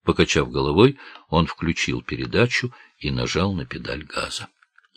Покачав головой, он включил передачу и нажал на педаль газа.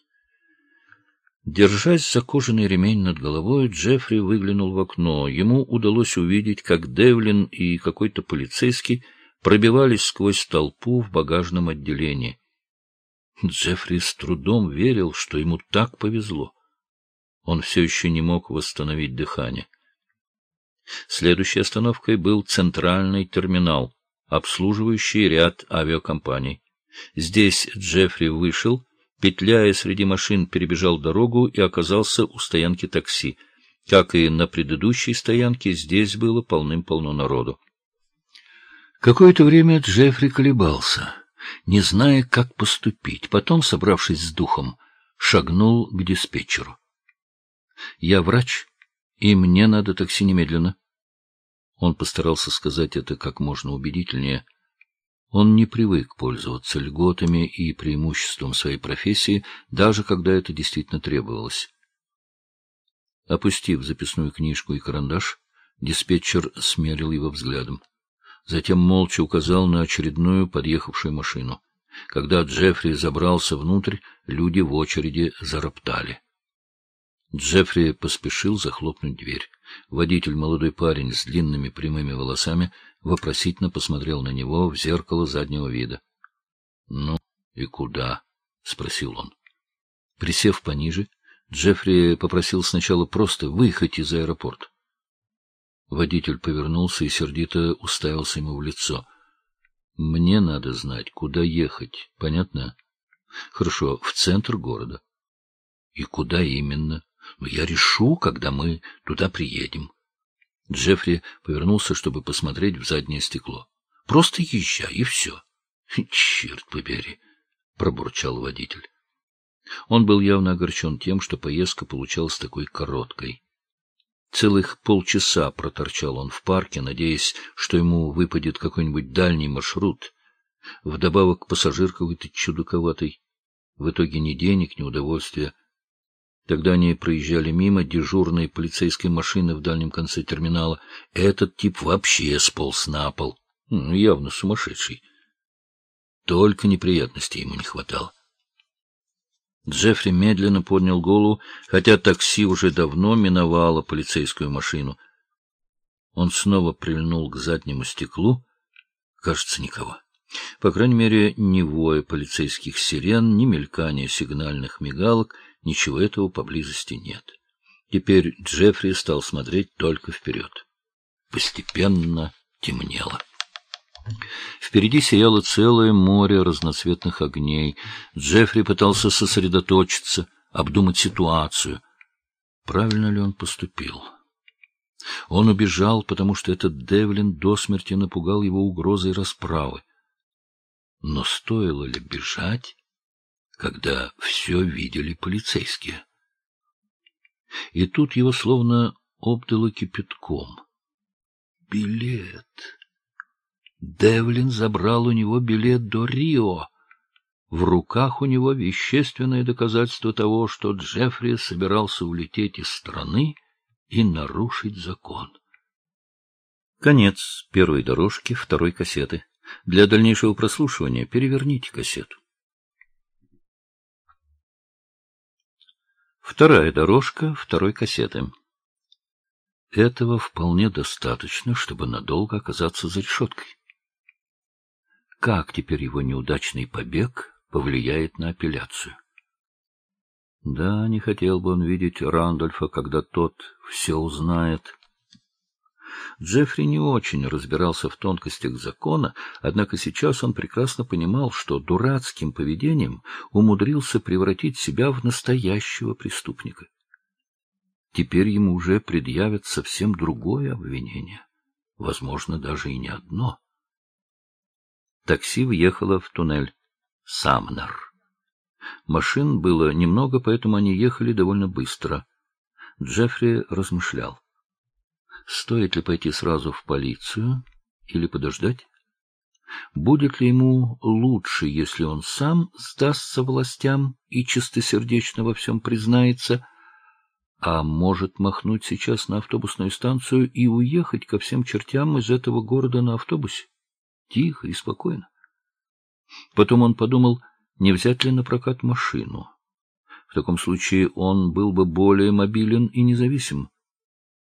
Держась за кожаный ремень над головой, Джеффри выглянул в окно. Ему удалось увидеть, как Девлин и какой-то полицейский пробивались сквозь толпу в багажном отделении. Джеффри с трудом верил, что ему так повезло. Он все еще не мог восстановить дыхание. Следующей остановкой был центральный терминал, обслуживающий ряд авиакомпаний. Здесь Джеффри вышел, петляя среди машин, перебежал дорогу и оказался у стоянки такси. Как и на предыдущей стоянке, здесь было полным-полно народу. Какое-то время Джеффри колебался, не зная, как поступить. Потом, собравшись с духом, шагнул к диспетчеру. — Я врач, и мне надо такси немедленно. Он постарался сказать это как можно убедительнее. Он не привык пользоваться льготами и преимуществом своей профессии, даже когда это действительно требовалось. Опустив записную книжку и карандаш, диспетчер смерил его взглядом. Затем молча указал на очередную подъехавшую машину. Когда Джеффри забрался внутрь, люди в очереди зароптали. Джеффри поспешил захлопнуть дверь. Водитель, молодой парень с длинными прямыми волосами, вопросительно посмотрел на него в зеркало заднего вида. — Ну и куда? — спросил он. Присев пониже, Джеффри попросил сначала просто выехать из аэропорта. Водитель повернулся и сердито уставился ему в лицо. — Мне надо знать, куда ехать, понятно? — Хорошо, в центр города. — И куда именно? — Я решу, когда мы туда приедем. Джеффри повернулся, чтобы посмотреть в заднее стекло. — Просто езжай, и все. — Черт побери! — пробурчал водитель. Он был явно огорчен тем, что поездка получалась такой короткой. Целых полчаса проторчал он в парке, надеясь, что ему выпадет какой-нибудь дальний маршрут. Вдобавок пассажир какой-то чудаковатый. В итоге ни денег, ни удовольствия. Тогда они проезжали мимо дежурной полицейской машины в дальнем конце терминала. Этот тип вообще сполз на пол. Явно сумасшедший. Только неприятностей ему не хватало. Джеффри медленно поднял голову, хотя такси уже давно миновало полицейскую машину. Он снова прильнул к заднему стеклу. Кажется, никого. По крайней мере, ни воя полицейских сирен, ни мелькания сигнальных мигалок, ничего этого поблизости нет. Теперь Джеффри стал смотреть только вперед. Постепенно темнело. Впереди сияло целое море разноцветных огней. Джеффри пытался сосредоточиться, обдумать ситуацию. Правильно ли он поступил? Он убежал, потому что этот Девлин до смерти напугал его угрозой расправы. Но стоило ли бежать, когда все видели полицейские? И тут его словно обдало кипятком. Билет! Девлин забрал у него билет до Рио. В руках у него вещественное доказательство того, что Джеффри собирался улететь из страны и нарушить закон. Конец первой дорожки второй кассеты. Для дальнейшего прослушивания переверните кассету. Вторая дорожка второй кассеты. Этого вполне достаточно, чтобы надолго оказаться за решеткой. Как теперь его неудачный побег повлияет на апелляцию? Да, не хотел бы он видеть Рандольфа, когда тот все узнает. Джеффри не очень разбирался в тонкостях закона, однако сейчас он прекрасно понимал, что дурацким поведением умудрился превратить себя в настоящего преступника. Теперь ему уже предъявят совсем другое обвинение, возможно, даже и не одно. Такси въехало в туннель Самнер. Машин было немного, поэтому они ехали довольно быстро. Джеффри размышлял. Стоит ли пойти сразу в полицию или подождать? Будет ли ему лучше, если он сам сдастся властям и чистосердечно во всем признается, а может махнуть сейчас на автобусную станцию и уехать ко всем чертям из этого города на автобусе? тихо и спокойно. Потом он подумал, не взять ли на прокат машину. В таком случае он был бы более мобилен и независим.